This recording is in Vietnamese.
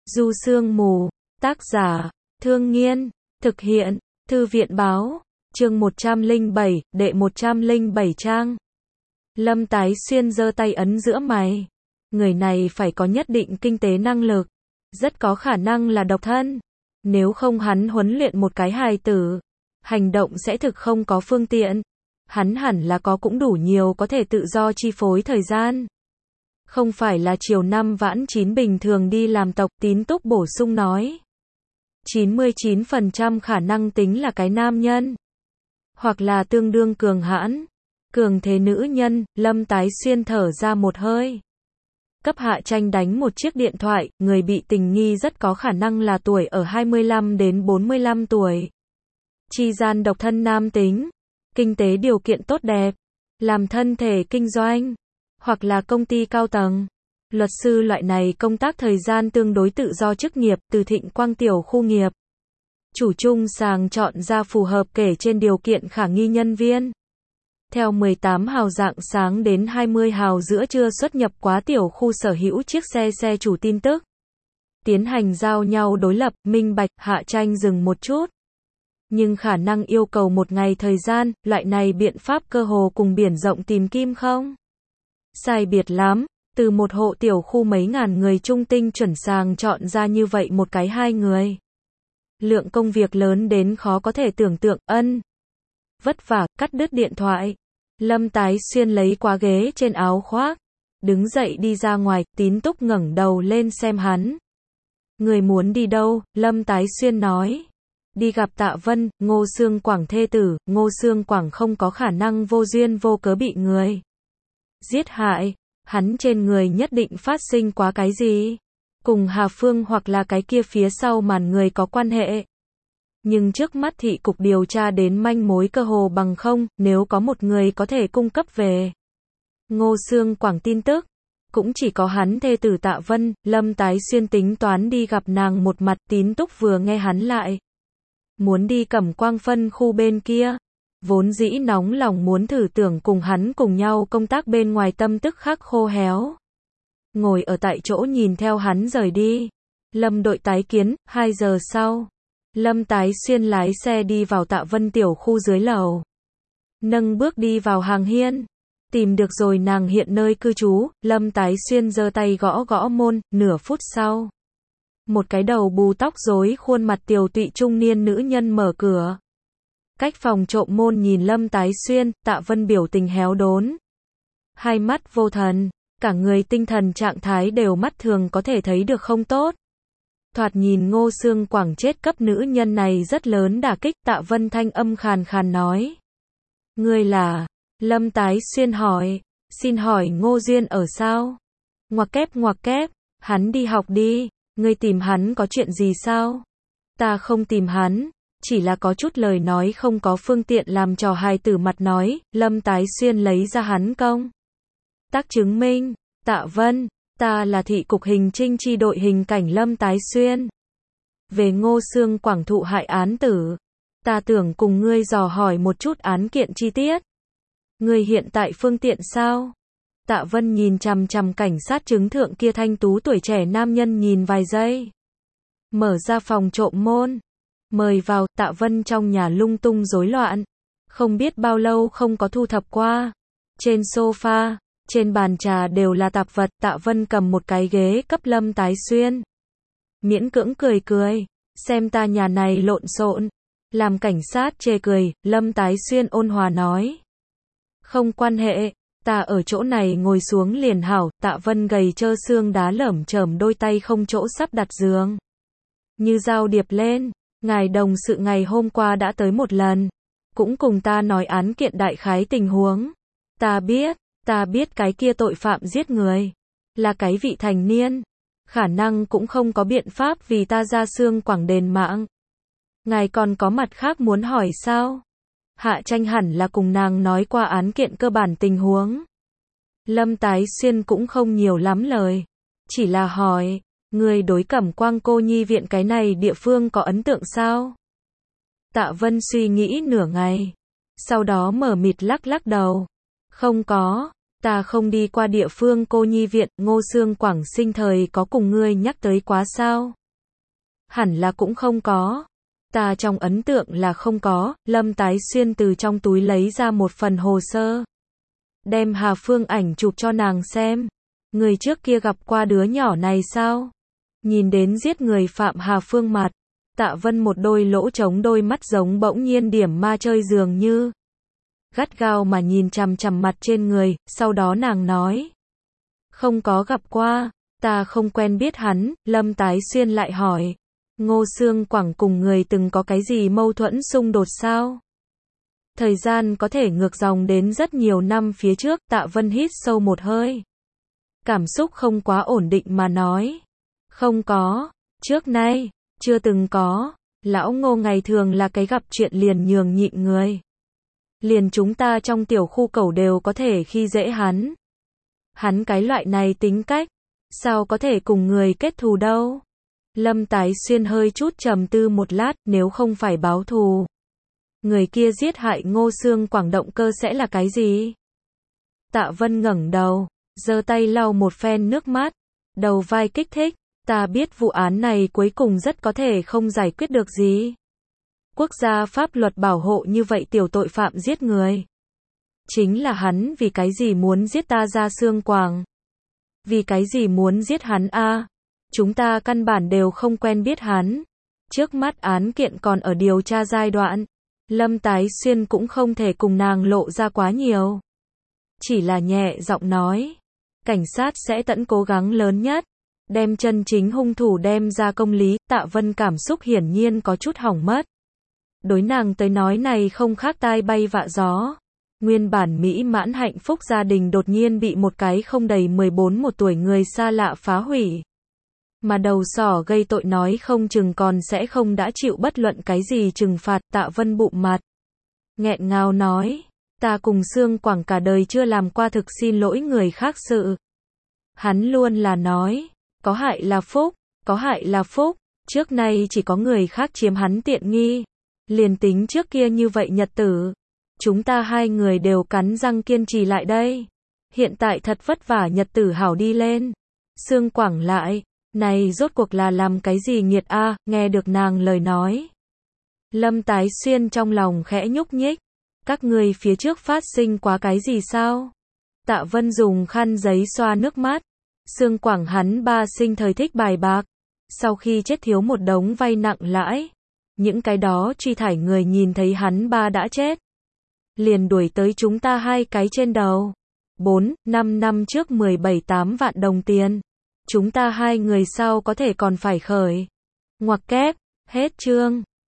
Du Sương Mù, tác giả, Thương Nghiên, thực hiện, Thư viện báo, chương 107, đệ 107 trang. Lâm Tái Xuyên giơ tay ấn giữa mày. Người này phải có nhất định kinh tế năng lực, rất có khả năng là độc thân. Nếu không hắn huấn luyện một cái hài tử, hành động sẽ thực không có phương tiện. Hắn hẳn là có cũng đủ nhiều có thể tự do chi phối thời gian. Không phải là chiều 5 vãn 9 bình thường đi làm tộc. Tín Túc bổ sung nói. 99% khả năng tính là cái nam nhân. Hoặc là tương đương cường hãn, cường thế nữ nhân. Lâm Tái Xuyên thở ra một hơi. Cấp Hạ Tranh đánh một chiếc điện thoại, người bị tình nghi rất có khả năng là tuổi ở 25 đến 45 tuổi. Chi gian độc thân nam tính, kinh tế điều kiện tốt đẹp, làm thân thể kinh doanh, hoặc là công ty cao tầng. Luật sư loại này công tác thời gian tương đối tự do chức nghiệp, từ Thịnh Quang tiểu khu nghiệp. Chủ chung sàng chọn ra phù hợp kể trên điều kiện khả nghi nhân viên. Theo 18 hào rạng sáng đến 20 hào giữa trưa xuất nhập quá tiểu khu sở hữu chiếc xe chủ tin tức. Tiến hành giao nhau đối lập, minh bạch. Hạ Tranh dừng một chút. Nhưng khả năng yêu cầu một ngày thời gian, loại này biện pháp cơ hồ cùng biển rộng tìm kim không? Sai biệt lắm, từ một hộ tiểu khu mấy ngàn người trung tinh chuẩn sàng chọn ra như vậy một cái hai người. Lượng công việc lớn đến khó có thể tưởng tượng. Vất vả, cắt đứt điện thoại. Lâm Tái Xuyên lấy qua ghế trên áo khoác, đứng dậy đi ra ngoài. Tín Túc ngẩng đầu lên xem hắn. Người muốn đi đâu? Lâm Tái Xuyên nói. Đi gặp Tạ Vân, Ngô Sương Quảng thê tử. Ngô Sương Quảng không có khả năng vô duyên vô cớ bị người giết hại. Hắn trên người nhất định phát sinh quá cái gì? Cùng Hà Phương hoặc là cái kia phía sau màn người có quan hệ. Nhưng trước mắt thị cục điều tra đến manh mối cơ hồ bằng không. Nếu có một người có thể cung cấp về Ngô Sương Quảng tin tức, cũng chỉ có hắn thê tử Tạ Vân. Lâm Tái Xuyên tính toán đi gặp nàng một mặt. Tín Túc vừa nghe hắn lại muốn đi Cẩm Quang phân khu bên kia, vốn dĩ nóng lòng muốn thử tưởng cùng hắn cùng nhau công tác bên ngoài, tâm tức khắc khô héo. Ngồi ở tại chỗ nhìn theo hắn rời đi. Lâm đội tái kiến. 2 giờ sau, Lâm Tái Xuyên lái xe đi vào Tạ Vân tiểu khu dưới lầu. Nâng bước đi vào hàng hiên. Tìm được rồi nàng hiện nơi cư trú. Lâm Tái Xuyên giơ tay gõ gõ môn. Nửa phút sau, một cái đầu bù tóc rối, khuôn mặt tiều tụy trung niên nữ nhân mở cửa. Cách phòng trộm môn nhìn Lâm Tái Xuyên. Tạ Vân biểu tình héo đốn, hai mắt vô thần, cả người tinh thần trạng thái đều mắt thường có thể thấy được không tốt. Thoạt nhìn Ngô Sương Quảng chết cấp nữ nhân này rất lớn đả kích. Tạ Vân thanh âm khàn khàn nói. Ngươi là? Lâm Tái Xuyên hỏi. Xin hỏi Ngô Duyên ở sao? Ngoặc kép, hắn đi học đi. Ngươi tìm hắn có chuyện gì sao? Ta không tìm hắn, chỉ là có chút lời nói không có phương tiện làm trò hài tử mặt nói. Lâm Tái Xuyên lấy ra hắn công tác chứng minh. Tạ Vân, ta là thị cục hình trinh chi đội hình cảnh Lâm Tái Xuyên. Về Ngô Sương Quảng thụ hại án tử, ta tưởng cùng ngươi dò hỏi một chút án kiện chi tiết. Ngươi hiện tại phương tiện sao? Tạ Vân nhìn chằm chằm cảnh sát chứng thượng kia thanh tú tuổi trẻ nam nhân nhìn vài giây. Mở ra phòng trộm môn. Mời vào. Tạ Vân trong nhà lung tung rối loạn, không biết bao lâu không có thu thập qua. Trên sofa, trên bàn trà đều là tạp vật. Tạ Vân cầm một cái ghế cấp Lâm Tái Xuyên. Miễn cưỡng cười. Xem ta nhà này lộn xộn. Làm cảnh sát chê cười. Lâm Tái Xuyên ôn hòa nói. Không quan hệ, ta ở chỗ này ngồi xuống liền hảo. Tạ Vân gầy trơ xương đá lởm chởm, đôi tay không chỗ sắp đặt giường. Như dao điệp lên. Ngài đồng sự ngày hôm qua đã tới một lần, cũng cùng ta nói án kiện đại khái tình huống. Ta biết cái kia tội phạm giết người là cái vị thành niên, khả năng cũng không có biện pháp vì ta ra Sương Quảng đền mạng. Ngài còn có mặt khác muốn hỏi sao? Hạ Tranh hẳn là cùng nàng nói qua án kiện cơ bản tình huống. Lâm Tái Xuyên cũng không nhiều lắm lời, chỉ là hỏi. Người đối Cẩm Quang cô nhi viện cái này địa phương có ấn tượng sao? Tạ Vân suy nghĩ nửa ngày, sau đó mở mịt lắc đầu. Không có, Ta không đi qua địa phương cô nhi viện, Ngô Xương Quảng sinh thời có cùng ngươi nhắc tới quá sao? Hẳn là cũng không có. Ta trong ấn tượng là không có. Lâm Tái Xuyên từ trong túi lấy ra một phần hồ sơ. Đem Hà Phương ảnh chụp cho nàng xem. Người trước kia gặp qua đứa nhỏ này sao? Nhìn đến giết người Phạm Hà Phương mặt. Tạ Vân một đôi lỗ trống đôi mắt giống bỗng nhiên điểm ma chơi dường như. Gắt gao mà nhìn chằm chằm mặt trên người, sau đó nàng nói. Không có gặp qua, ta không quen biết hắn. Lâm Tái Xuyên lại hỏi. Ngô Xương Quảng cùng người từng có cái gì mâu thuẫn xung đột sao? Thời gian có thể ngược dòng đến rất nhiều năm phía trước. Tạ Vân hít sâu một hơi. Cảm xúc không quá ổn định mà nói. Không có, trước nay, chưa từng có. Lão Ngô ngày thường là cái gặp chuyện liền nhường nhịn người. Liền chúng ta trong tiểu khu cẩu đều có thể khi dễ hắn. Hắn cái loại này tính cách, sao có thể cùng người kết thù đâu? Lâm Tái Xuyên hơi chút trầm tư một lát, nếu không phải báo thù. Người kia giết hại Ngô Xương Quảng động cơ sẽ là cái gì? Tạ Vân ngẩng đầu, giơ tay lau một phen nước mắt, đầu vai kích thích. Ta biết vụ án này cuối cùng rất có thể không giải quyết được gì. Quốc gia pháp luật bảo hộ như vậy tiểu tội phạm giết người. Chính là hắn vì cái gì muốn giết ta ra Xương Quảng? Vì cái gì muốn giết hắn a? Chúng ta căn bản đều không quen biết hắn. Trước mắt án kiện còn ở điều tra giai đoạn. Lâm Tái Xuyên cũng không thể cùng nàng lộ ra quá nhiều. Chỉ là nhẹ giọng nói. Cảnh sát sẽ tận cố gắng lớn nhất. Đem chân chính hung thủ đem ra công lý. Tạ Vân cảm xúc hiển nhiên có chút hỏng mất. Đối nàng tới nói này không khác tai bay vạ gió. Nguyên bản mỹ mãn hạnh phúc gia đình đột nhiên bị một cái không đầy 14 tuổi người xa lạ phá hủy. Mà đầu sỏ gây tội nói không chừng còn sẽ không đã chịu bất luận cái gì trừng phạt. Tạ Vân bụng mặt. Nghẹn ngào nói. Ta cùng Xương Quảng cả đời chưa làm qua thực xin lỗi người khác sự. Hắn luôn là nói. Có hại là phúc, có hại là phúc. Trước nay chỉ có người khác chiếm hắn tiện nghi. Liền tính trước kia như vậy nhật tử. Chúng ta hai người đều cắn răng kiên trì lại đây. Hiện tại thật vất vả nhật tử hảo đi lên. Xương Quảng lại. Này rốt cuộc là làm cái gì nghiệt a? Nghe được nàng lời nói. Lâm Tái Xuyên trong lòng khẽ nhúc nhích. Các người phía trước phát sinh quá cái gì sao? Tạ Vân dùng khăn giấy xoa nước mắt. Xương Quảng hắn ba sinh thời thích bài bạc. Sau khi chết thiếu một đống vay nặng lãi. Những cái đó truy thải người nhìn thấy hắn ba đã chết. Liền đuổi tới chúng ta hai cái trên đầu. 4-5 năm trước 17-8 vạn đồng tiền. Chúng ta hai người sau có thể còn phải khởi. Ngoặc kép, hết chương.